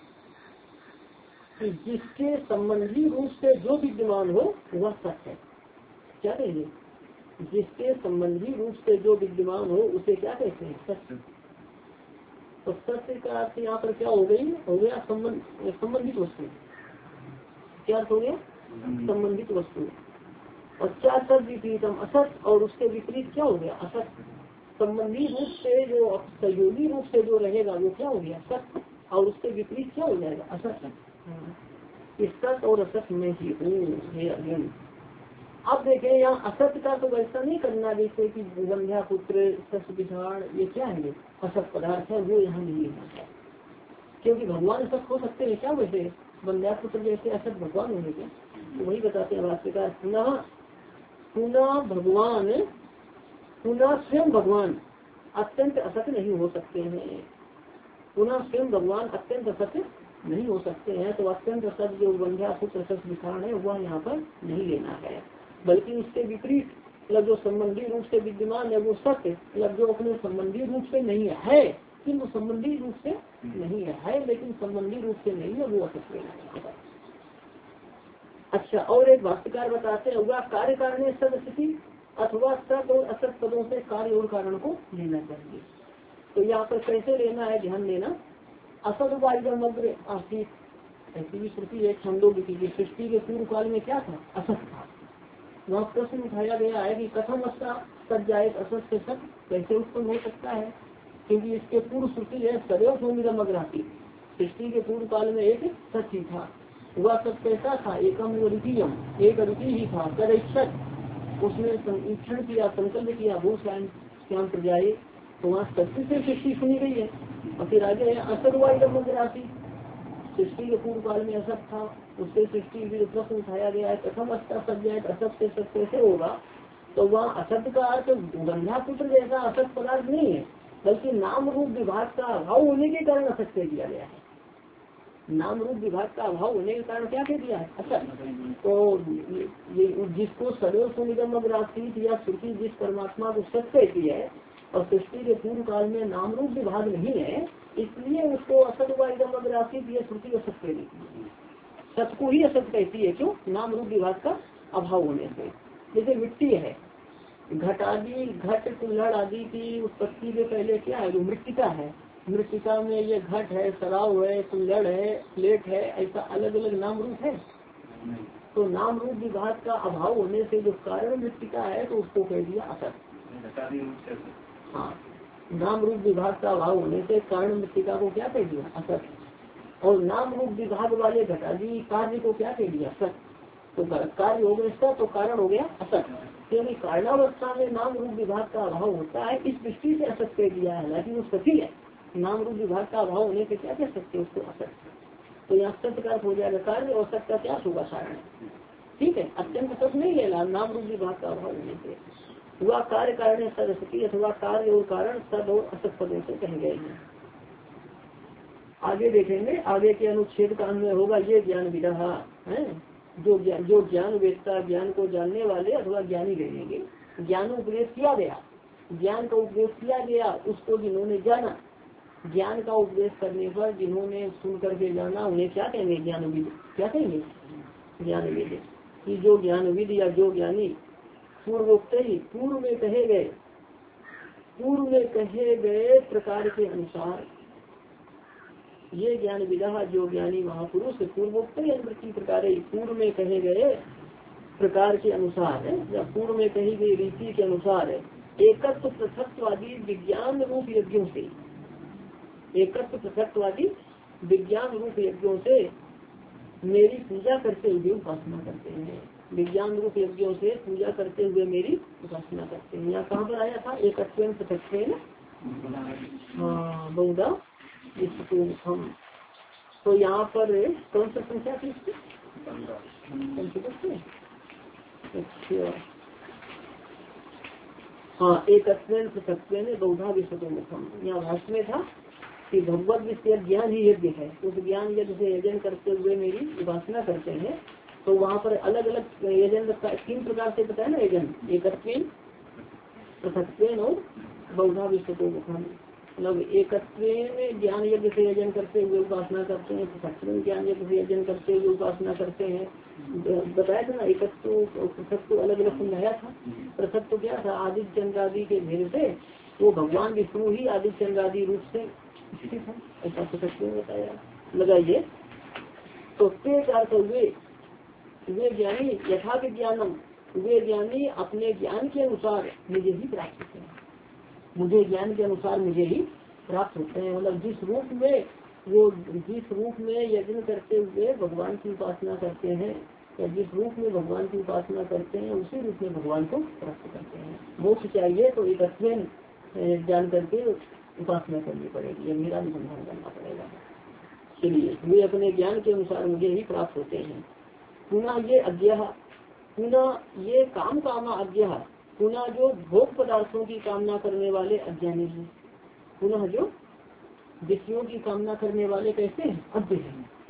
कि जिसके संबंधी रूप से जो विद्यमान हो वह सत्य है। क्या कहेंगे, जिसके संबंधी रूप से जो विद्यमान हो उसे क्या कहते हैं, सत्य। तो सत्य का अर्थ यहाँ पर क्या हो गई, हो गया संबंध, संबंधित वस्तु। क्या अर्थ हो गया, संबंधित वस्तु। और क्या सत विपरीतम असत, और उसके विपरीत क्या हो गया, असत। संबंधी रूप से जो सहयोगी रूप से जो रहेगा वो क्या हो गया, सत्य, और उसके विपरीत क्या हो जाएगा, असत। इस सत्य और असत में ही हूँ हे अर्जुन। अब देखें यहाँ असत्य का तो वैसा नहीं करना जैसे कि बंध्या पुत्र सस विधान, ये क्या है, असत पदार्थ है, वो यहाँ नहीं है। क्योंकि भगवान असत हो सकते हैं क्या, वैसे बंध्या पुत्र जैसे असत भगवान होंगे क्या, तो वही बताते हैं भाष्यकार। पुनः पुनः भगवान, पुनः स्वयं भगवान अत्यंत असत नहीं हो सकते हैं। पुनः स्वयं भगवान अत्यंत असत नहीं हो सकते हैं। तो अत्यंत असत जो बंध्या पुत्र सस विधान है वह यहाँ पर नहीं लेना है, बल्कि उसके विपरीत मतलब जो संबंधी रूप से विद्यमान है वो सत्य, मतलब जो अपने संबंधी रूप से नहीं है, किंतु संबंधी रूप से नहीं है, है लेकिन संबंधी रूप से नहीं है, वो असत्य है। अच्छा, और एक भाष्यकार बताते हैं, वह कार्य कारण सदस्थिति अथवा सत और असत पदों से कार्य और कारण को लेना चाहिए। तो यहाँ पर कैसे लेना है, ध्यान देना। असत वायुमग्र आसित, ऐसी भी श्रुति है छंदों की, सृष्टि के पूर्व काल में क्या था, असत था। वहाँ प्रश्न उठाया गया है कि कथम अस्ता सत जाए असत से सत कैसे उत्पन्न हो सकता है, क्योंकि इसके पूर्व श्रुति है सदैव सोमिदमग्र आसित, सृष्टि के पूर्व काल में एक सत ही था। वह सत कैसा था, एकम द्वितीयम, एक अद्वितीय ही था। तदैक्षत, उसने ईक्षण किया, संकल्प किया, भू श्याम प्रजाए, तो वहाँ सत्य से सृष्टि सुनी गई है। और फिर आगे है असत वायुमग्र आसित, सृष्टि के पूर्व काल में असत था, उससे सृष्टि प्रश्न उठाया गया है कथम अस्ता सत जाए असत से सत कैसे होगा। तो वहाँ असत का अर्थ गंधा पुत्र जैसा असत पदार्थ नहीं है, बल्कि नाम रूप विभाग का अभाव होने के कारण असत कह दिया गया है। नाम रूप विभाग का अभाव होने के कारण क्या कह दिया है, असत। तो ये जिसको सदैव सुनिगम आसित या श्रुति जिस परमात्मा को सत कहती है और सृष्टि के पूर्व काल में नाम रूप विभाग नहीं है, इसलिए उसको असत व इदम आसित ये श्रुति असत कह देती है। सत को ही असत कहती है, क्यों, नाम रूप विभाग का अभाव होने से। जैसे मिट्टी है, घट आदि, घट कुल्हड़ आदि की उत्पत्ति के पहले क्या है, जो मृतिका है, मृतिका में ये घट है, सराव है, कुल्हड़ है, प्लेट है, ऐसा अलग अलग नाम रूप है। तो नाम रूप विभाग का अभाव होने से जो कारण मृतिका है, तो उसको कह दिया असत। हाँ, नाम रूप विभाग का अभाव होने से कारण मृतिका को क्या कह दिया, असत। और नाम रूप विभाग वाले घटादी कार्य को क्या कह दिया, सत। तो कार्य हो गया सत, तो कारण हो गया असत, क्योंकि कारणावस्था में नाम रूप विभाग का अभाव होता है, इस दृष्टि से असत कह दिया है। हालांकि वो सती है, नाम रूप विभाग का अभाव होने से क्या कह सकते हैं उसको, असत। तो यहाँ सत्य का हो जाएगा कार्य, और सत्य का क्या होगा, कारण। ठीक है, अत्यंत सत नहीं है नाम रूप विभाग का अभाव होने से। वह कार्य कारण सदस्ती अथवा कार्य और कारण सद और असत पदों से कहे गए हैं। आगे देखेंगे, आगे के अनुच्छेद का अन्वय होगा ये ज्ञान विधा है, जो ज्ञान जो ज्ञान वेदता, ज्ञान को जानने वाले अथवा ज्ञानी कहेंगे। ज्ञान उपदेश किया गया, ज्ञान का उपदेश किया गया उसको जिन्होंने जाना, ज्ञान का उपदेश करने पर जिन्होंने सुन करके जाना उन्हें क्या कहेंगे, ज्ञानविद। क्या कहेंगे, ज्ञानविद। कि जो ज्ञानविद या जो ज्ञानी पूर्वोक्त ही पूर्व में कहे गए पूर्व में कहे गए प्रकार के अनुसार, ये ज्ञान विधा जो ज्ञानी महापुरुष पूर्वोक्त ही प्रकार पूर्व में कहे गए प्रकार के अनुसार या पूर्व में कही गई रीति के अनुसार एकत्व पृथकवादी विज्ञान रूप यज्ञों से एकत्व पृथकवादी विज्ञान रूप यज्ञों से मेरी पूजा करते हुए उपासना करते हैं। विज्ञान रूप यज्ञों से पूजा करते हुए मेरी उपासना करते हैं। यहाँ कहाँ पर आया था, एकत्वेन पृथक्त्वेन बहुधा हम। तो यहाँ पर कौन सा संख्या थी इसकी, अच्छा हाँ, एकत्वेन पृथक्त्वेन बहुधा विश्वतोमुखम। यहाँ भाष्य में था कि भगवत विषय ज्ञान ही यज्ञ है, उस ज्ञान यज्ञ से यजन करते हुए मेरी उपासना करते हैं। तो वहाँ पर अलग अलग यजन तीन प्रकार से बताया ना, यजन एकत्वेन पृथक्त्वेन और बहुधा विश्वतोमुखम। मतलब एकत्वेन ज्ञान यज्ञ से यजन करते हुए उपासना करते हैं, पृथक्त्वेन ज्ञान यज्ञ से यजन करते हुए उपासना करते हैं। बताया था ना, एकत्व और पृथक को अलग अलग समझाया था। पृथक तो क्या था, आदित्य चंद्र आदि के भेद से वो भगवान विष्णु ही आदित्य चंद्र आदि रूप से स्थित है, ऐसा पृथक बताया। लगाइए तो अर्थ वे वे ज्ञानी यथा विज्ञानम, वे ज्ञानी अपने ज्ञान के अनुसार मुझे ही प्राप्त होते हैं, मुझे ज्ञान के अनुसार मुझे ही प्राप्त होते हैं। मतलब जिस रूप में वो जिस रूप में यज्ञ करते हुए भगवान की उपासना करते हैं या जिस रूप में भगवान की उपासना करते हैं उसी रूप में भगवान को प्राप्त करते हैं। मोक्ष चाहिए तो एक अध्ययन जान करके उपासना करनी पड़ेगी, मेरा अनुसंधान करना पड़ेगा। चलिए, वे अपने ज्ञान के अनुसार मुझे ही प्राप्त होते हैं। पुनः ये अज्ञा, पुनः ये काम कामा अज्ञा, पुनः जो भोग पदार्थों की कामना करने वाले अज्ञानी हैं। पुनः जो विषयों की कामना करने वाले कैसे हैं, अज्ञ हैं।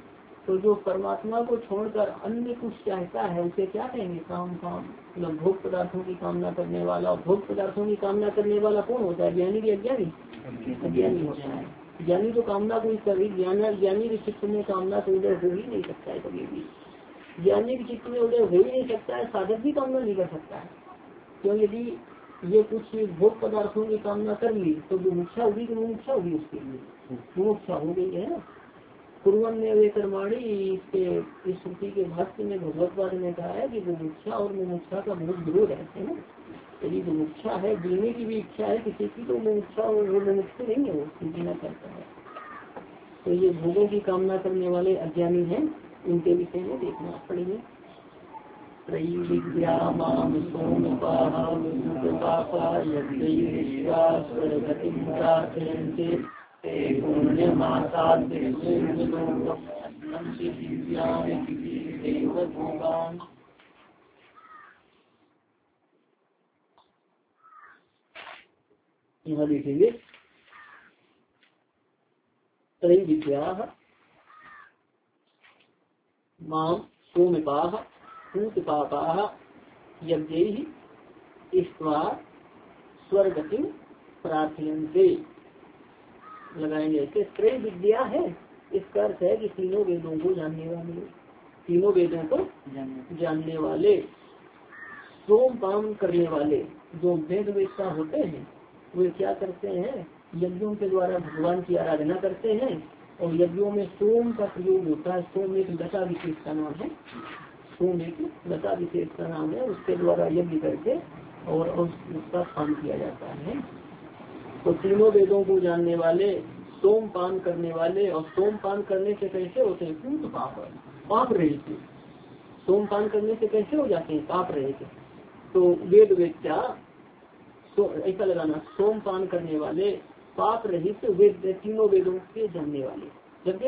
तो जो परमात्मा को छोड़कर अन्य कुछ चाहता है उसे क्या कहेंगे? काम काम मतलब भोग पदार्थों की कामना करने वाला। भोग पदार्थों की कामना करने वाला कौन होता है? ज्ञानी की अज्ञानी? अज्ञानी होता है। ज्ञानी तो कामना कोई कभी ज्ञान ज्ञानी के चित्त में कामना तो उदय हो ही नहीं सकता है कभी भी। ज्ञानी के चित्त में उदय हो ही नहीं सकता है, साधक भी कामना नहीं कर सकता है। क्यों? यदि ये कुछ भोग पदार्थों की कामना कर ली तो मुमुक्षा होगी कि मुमुक्षा होगी? उसके लिए मुमुक्षा हो गई है ना। पूर्वन ने वे कर्माणी इसके इस श्रुति के भाष्य में भगवतवाद ने कहा है कि मुमुक्षा और मुमुक्षा का बहुत विरोध है ना। यदि मुमुक्षा है, जीने की भी इच्छा है किसी की, तो मुमुक्षा और मुमुक्षु नहीं है, वो जीना चाहता है। तो ये भोगों की कामना करने वाले अज्ञानी हैं, इनके विषय में देखना पड़ेगा। यहाँ देखेंगे त्रयी विद्या मां सोमपाः पूतपापाः यज्ञैः इष्ट्वा स्वर्गतिं प्रार्थयन्ते। लगाएंगे ऐसे त्रय विद्या है, इसका अर्थ है कि तीनों वेदों को जानने वाले, तीनों वेदों को जानने वाले, सोम पाम करने वाले। जो वेद वेदता होते हैं वे क्या करते हैं? यज्ञों के द्वारा भगवान की आराधना करते हैं। और यज्ञों में सोम का प्रयोग होता है। सोम एक लता विशेष का नाम है। सोम एक लता विशेष का नाम है, उसके द्वारा यज्ञ करके और उसका पान किया जाता है। तो तीनों वेदों को जानने वाले, सोम पान करने वाले। और सोम पान करने से कैसे होते हैं? पूत पाप पाप रहित। सोम पान करने से कैसे हो जाते हैं? पाप रहित। तो वेद वेद्या तो ऐसा लगाना, सोम पान करने वाले, पाप रहित वेद, तीनों वेदों के जानने वाले। जब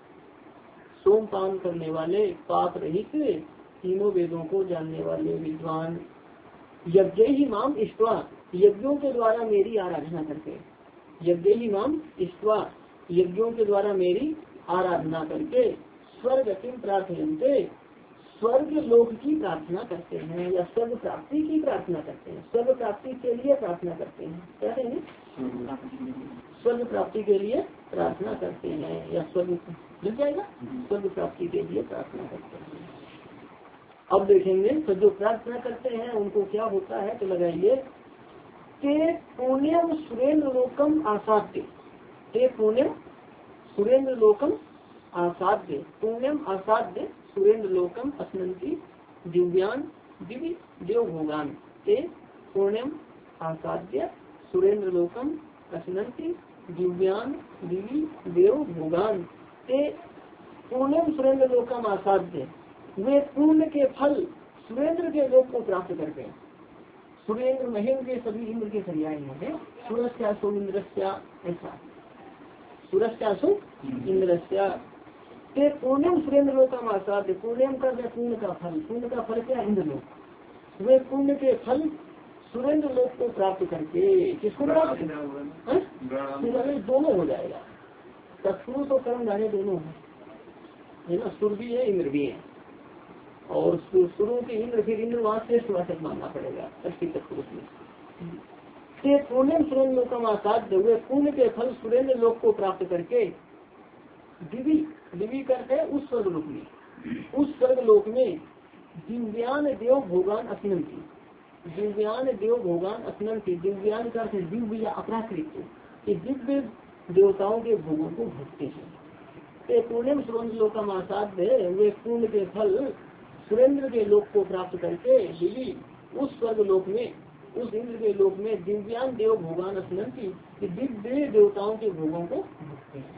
सोम पान करने वाले, पाप रहित, तीनों वेदों को जानने वाले विद्वान। यज्ञ ही माम इष्ट्वा, यज्ञों के द्वारा मेरी आराधना करके। यज्ञ ही माम इष्ट्वा, यज्ञों के द्वारा मेरी आराधना करके स्वर्ग किम प्रार्थयन्ते, स्वर्ग लोक की प्रार्थना करते हैं या स्वर्ग प्राप्ति की प्रार्थना करते हैं। स्वर्ग प्राप्ति के लिए प्रार्थना करते हैं। क्या कहेंगे? स्वर्ग प्राप्ति के लिए प्रार्थना करते हैं या स्वर्ग मिल जाएगा। स्वर्ग प्राप्ति के लिए प्रार्थना करते हैं। अब देखेंगे तो जो प्रार्थना करते हैं उनको क्या होता है, तो लगाइए के पुण्यम सुरेंद्र लोकम आसाध्य। के पुण्यम सुरेंद्र लोकम आसाध्य, पुण्यम आसाध्य सुरेंद्र लोकम अस्नंति दिव्यान दिव्य देव भोगान। ते पुण्यम आसाध्य सुरेंद्र लोकम अस्नंति दिव्यान दिव्य देव भोगान। ते पुण्यम सुरेंद्र लोकम आसाध्य, वे पुण्य के फल सुरेंद्र के लोक को प्राप्त करते हैं। सुरेंद्र महेंद्र के सभी इंद्र के पर्याय हैं। सूरस्या सो इंद्रस्या, ऐसा सूरस्या सो इंद्रस्या। ते पुण्यम सुरेंद्र लोकम आसाध्य, पुण्यम का पुण्य का फल, पुण्य का फल क्या? इंद्र लोक। वे पुण्य के फल सुरेंद्र लोक को प्राप्त करके किसको प्राप्त? दोनों हो जाएगा। तत्पुरुष तो कर्म जाने दोनों है ना, सुर भी है इंद्र भी है। और शुरू के इंद्र, फिर इंद्र वहां से सुवाचक मानना पड़ेगा अस्थि तत्पुरुष में। पुण्यम सुरेंद्र लोकम आसाध्य, हुए पुण्य के फल सुरेंद्र लोक को प्राप्त करके दिवी दिवी करके उस स्वर्ग लोक में, उस स्वर्ग लोक में दिव्यान देव भोगान अस्नंति, दिव्यान देव भोगान अस्नंति। दिव्यान का अर्थ दिव्य या अपराकृत, दिव्य देवताओं के भोगों को भोगते हैं। पुण्यम सुरेंद्र लोकम आसाध्य, वे पुण्य के फल सुरेंद्र के लोक को प्राप्त करके दिवी उस स्वर्ग लोक में, उस इंद्र के लोक में दिव्यान देव भोगान अस्नंति, दिव्य देवताओं के भोगों को भोगते हैं।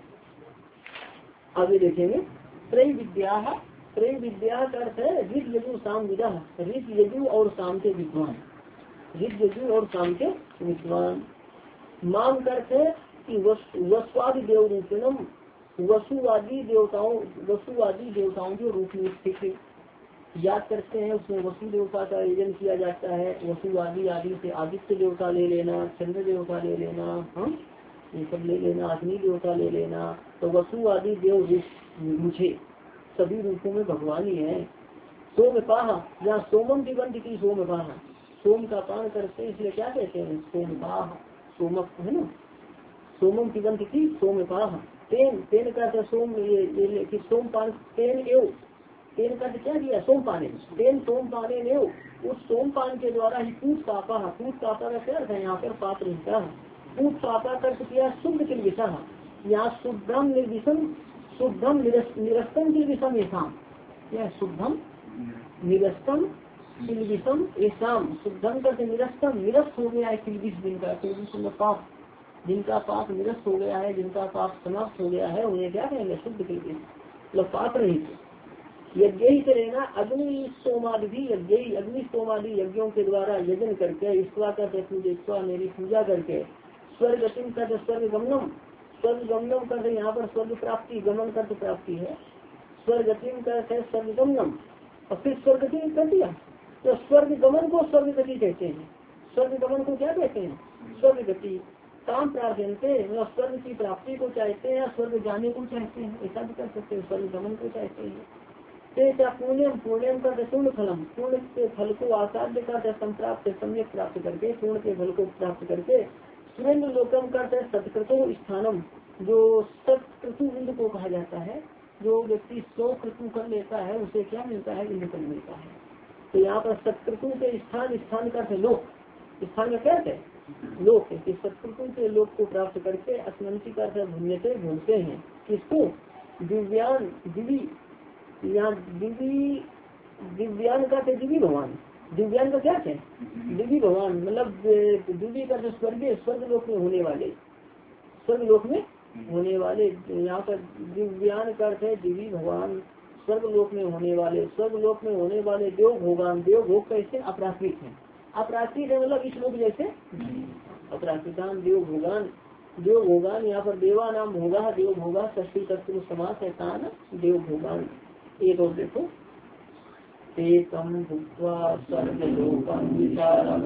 आगे देखेंगे त्रय विद्या। त्रय विद्या का अर्थ है ऋग यजु साम विदा, ऋग यजु और साम के विद्वान, ऋग यजु और साम के विद्वान। माम करते है कि वसुवादी देव रूपिणम, वसुवादी देवताओं, वसुवादी देवताओं के रूप में स्थित याद करते हैं। उसमें वसु देवता का आयोजन किया जाता है। वसुवादी आदि से आदित्य देवता ले लेना, चंद्र देवता ले लेना, हम ये सब ले लेना, अग्नि देवता ले लेना। तो वसुवादी देव मुझे सभी रूपों में भगवान ही है। सोम पाह, यहाँ सोमम पिबंध की सोम पाह, सोम का पान करते इसलिए क्या कहते हैं सोम पाह, सोमक है ना। सोमम पिबंध की सोम पाह, तेन तेन का सोम ये, ये कि सोम पान तेन एव, तेन का क्या किया सोम पाने, तेन सोम पाने एव, उस सोम पान के द्वारा ही पूत पापा, पूत पापा का क्या है यहाँ पर पाप रहता है। पूत पापा कर किया शुद्ध के विषा, यहाँ शुद्धम निर्विषम, शुद्धम निरस्तम के विषम ऐसाम, यह शुद्धम निरस्तम किलविषम ऐसाम, शुद्धम करके निरस्तम, निरस्त हो गया है किलविष जिनका, किलविष में पाप, जिनका पाप निरस्त हो गया है, जिनका पाप समाप्त हो गया है, उन्हें क्या कहेंगे शुद्ध किलविष, मतलब पाप रहित। यज्ञ ही करेगा अग्नि सोमादि भी, यज्ञ अग्नि सोमादि यज्ञों के द्वारा यजन करके, ईश्वा करते पूजा मेरी पूजा करके, स्वर्ग गतिम करते स्वर्ग गमनम, स्वर्ग गमनम करते यहाँ पर स्वर्ग प्राप्ति, गमन करते प्राप्ति है, स्वर्ग गतिम करते स्वर्ग गमनम, और फिर स्वर्ग गति कर दिया, तो स्वर्ग गमन को स्वर्ग गति कहते हैं। स्वर्ग गमन को क्या कहते हैं स्वर्ग गति। काम प्रार्थनते मतलब स्वर्ग की प्राप्ति को चाहते हैं या स्वर्ग जाने को चाहते हैं, ऐसा भी कर सकते हैं, स्वर्ग गमन को चाहते हैं। पुण्यम पुण्यम का पूर्ण फलम, पूर्ण के फल को आसाध्य का संप्राप्त सम्यक प्राप्त करके, पूर्ण के फल को प्राप्त करके, सुरेंद्र लोकम का सत्कृतो स्थानम, जो सत्कृतु इंद्र को कहा जाता है, जो व्यक्ति सौ कृतु कर लेता है उसे क्या मिलता है इंद्र पद मिलता है। तो यहाँ पर सत्कृतु के स्थान, स्थान का लोक, स्थान का क्या है लोक है, कि सत्कृतु के लोक को प्राप्त करके अस्मंती का भूमि से भूलते हैं किसको दिव्यान दिवी, यहाँ दिव्य दिव्यान का दिव्य भगवान, दिव्यान का क्या है दिव्य भगवान, मतलब दिव्य का स्वर्गीय स्वर्ग लोक में होने वाले, स्वर्ग लोक में होने वाले, यहाँ पर दिव्यान का अर्थ है दिव्य भगवान, स्वर्ग लोक में होने वाले, स्वर्ग लोक में होने वाले देव भोगान, देव भोग कैसे अपराकृत है, अपराकृत है मतलब इस लोक जैसे अपराकृतान देव भोगान, देव भोगान, यहाँ पर देवा नाम भोगा, देव भोगा षष्ठी तत्व समास है तान देव भोगान। एक और देखो, एकम भुक्त्वा स्वर्गलोकं विचारं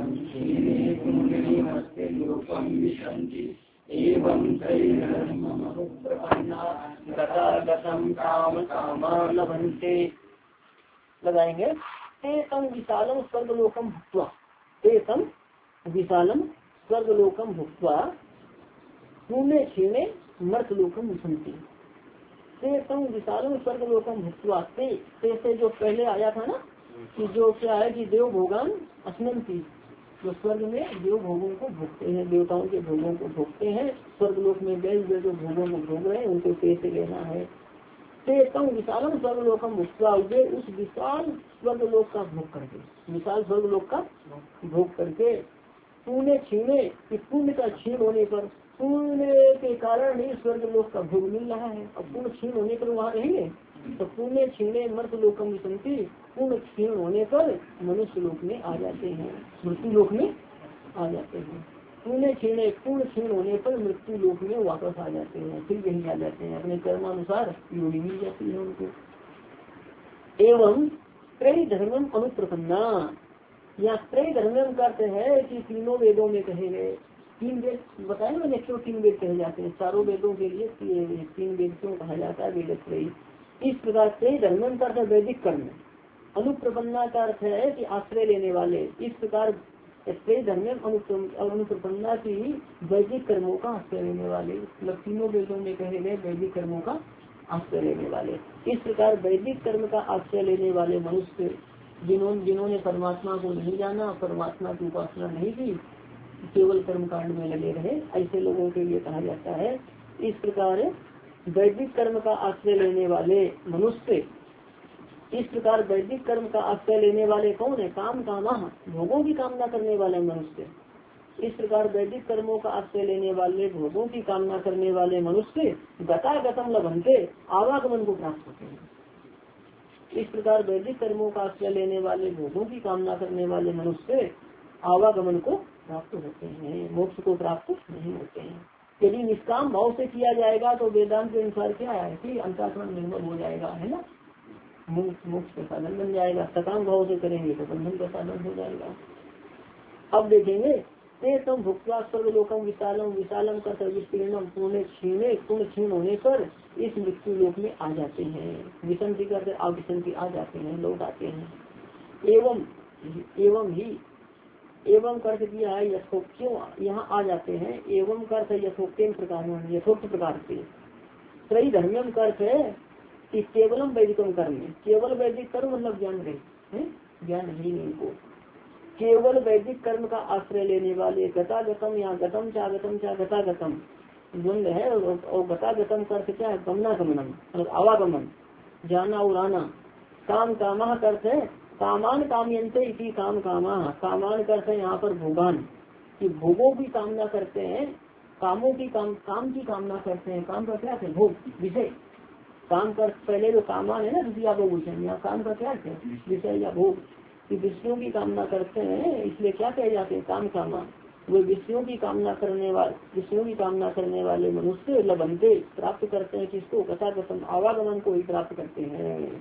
लोकं विशन्ति एवं गतागतं काम कामा लभन्ते। लगाएंगे तेतम विशालम स्वर्गलोकं भुक्त्वा, तेतम विशालम स्वर्गलोकं भुक्त्वा पुण्य क्षीणे मर्तलोकं विशन्ति। तेतम विशालम स्वर्गलोकम भुक्त्वा, ते से जो पहले आया था ना कि जो क्या है कि देव भोगान अस्मन्ति, जो स्वर्ग में देव भोगों को भोगते हैं, देवताओं के भोगों को भोगते हैं, स्वर्गलोक में गए हुए जो भोगों को भोग रहे हैं उनको ते से लेना है। तेतम विशालम स्वर्गलोकम भुक्त्वा, वे उस विशाल स्वर्गलोक का भोग करके, विशाल स्वर्गलोक का भोग करके, पुण्य क्षीणे, पुण्य का क्षीण होने पर, पुण्य के कारण ही स्वर्ग लोक का भोग मिल रहा है, और पूर्ण क्षीण होने पर वहाँ रहेंगे, तो पुण्य क्षीणे मर्त लोकम विसंति, पूर्ण क्षीण होने पर मनुष्य लोक में आ जाते हैं, मृत्यु लोक में आ जाते हैं। पुण्य क्षीणे पूर्ण क्षीण होने पर मृत्यु लोक में वापस आ जाते हैं, फिर यही आ जाते हैं, अपने कर्मानुसार योनि मिल जाती है उनको। एवं त्रय धर्मम अनुप्रपन्ना, यहाँ त्रय धर्मम का अर्थ है कि तीनों वेदों में कहे गए, तीन वेद बताए मैंने क्यों तीन वेद कहे जाते हैं, चारों वेदों के लिए तीन वेद क्यों कहा जाता है वेद त्रयी। इस प्रकार से धर्मम का अर्थ वैदिक कर्म, अनुप्रपन्ना का अर्थ है कि आश्रय लेने वाले, इस प्रकार त्रय धर्मम अनुप्रपन्ना की वैदिक कर्मों का आश्रय लेने वाले, मतलब तीनों वेदों में कहे गए वैदिक कर्मों का आश्रय लेने वाले। इस प्रकार वैदिक कर्म का आश्रय लेने वाले मनुष्य जिन्होंने जिन्होंने परमात्मा को नहीं जाना, परमात्मा की उपासना नहीं की, केवल कर्म कांड में लगे रहे, ऐसे लोगों के लिए कहा जाता है। इस प्रकार वैदिक कर्म का आश्रय लेने वाले मनुष्य, इस प्रकार वैदिक कर्म का आश्रय लेने वाले कौन है, काम कामा, भोगों की कामना करने वाले मनुष्य। इस प्रकार वैदिक कर्मों का आश्रय लेने वाले, भोगों की कामना करने वाले मनुष्य गतागतम लभन्ते, आवागमन को प्राप्त होते हैं। इस प्रकार वैदिक कर्मों का आश्रय लेने वाले, भोगों की कामना करने वाले मनुष्य आवागमन को प्राप्त होते हैं, मोक्ष को प्राप्त नहीं होते हैं। यदि निष्काम भाव से किया जाएगा तो वेदांत के अनुसार क्या है कि अंतःकरण निर्मल हो जाएगा, है ना, मोक्ष का साधन बन जाएगा। सकाम भाव से करेंगे तो बंधन का साधन हो जाएगा। अब देखेंगे ते तम भुक्त्वा स्वर्गलोकम विशालम, विशालम कर विस्तीर्णम, पूर्ण क्षीणे पूर्ण क्षीण होने पर इस मृत्यु लोक में आ जाते हैं। विसंति करते अविसंति आ जाते हैं, लौट आते हैं। एवं एवं ही एवं कर्त किया है यथोक्त, क्यों यहाँ आ जाते हैं। एवं कर्त यथोक्तेन प्रकार, यथोक्त प्रकार से। त्रयी धर्मियम कर्त है कि केवलम वैदिकम कर्म, केवल वैदिक कर्म मतलब ज्ञान रहे, ज्ञान है नहीं इनको। केवल वैदिक कर्म का आश्रय लेने वाले गतागतम, यहाँ गतम चागतम चा गतागतम द्वंद है, और गतागतम कर्त क्या है, गमनागमनम मतलब आवागमन, जाना और आना। काम कामा कर्त है कामान कामयंते इति काम कामा, कामान करते हैं यहाँ पर भोगान, कि भोगों की कामना करते हैं, कामों की काम काम की कामना करते हैं। काम का क्या है, भोग विषय। काम कर पहले जो कामान है ना द्वितीय भोग, यहाँ काम का क्या है, विषय या भोग, कि विषयों की कामना करते हैं, इसलिए क्या कहे जाते हैं काम कामा। वो विषयों की कामना करने वाले विषयों की कामना करने वाले मनुष्य लबंते प्राप्त करते हैं किसको, कथाकथन आवागमन को ही प्राप्त करते हैं।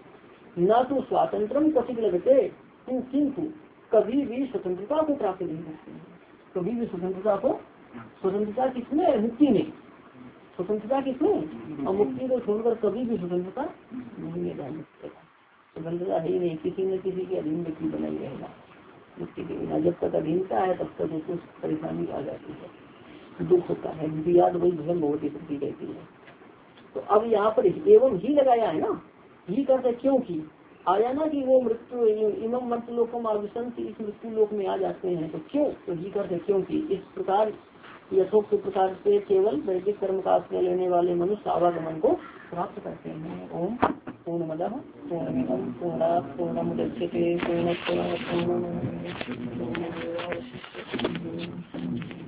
न तो स्वातंत्रम कथित लगते किंतु कभी भी स्वतंत्रता को प्राप्त नहीं करते हैं। कभी भी स्वतंत्रता को, स्वतंत्रता किसमें, मुक्ति में। स्वतंत्रता किसमें, और मुक्ति को छोड़कर कभी भी स्वतंत्रता नहीं है। स्वतंत्रता है ही नहीं, किसी न किसी के अधीन व्यक्ति बना ही रहेगा मुक्ति के बिना। जब तक अधीनता है तब तक उसको परेशानी आ जाती है, दुख होता है, याद वही भजन बहुत ही शक्ति रहती है। तो अब यहाँ पर एवं ही लगाया है ना, ही करते क्योंकि आया ना कि वो मृत्यु इमम मृत्यु लोकम आविशंत, इस मृत्यु लोक में आ जाते हैं। तो क्यों, तो ही करते क्योंकि इस प्रकार यथोक्त प्रकार से केवल वैदिक कर्म का आश्रय लेने वाले मनुष्य आवागमन को प्राप्त करते हैं। ओम पूर्णमदः पूर्णमिदं पूर्णात् पूर्णमुदच्यते पूर्णस्य पूर्णमेवावशिष्यते।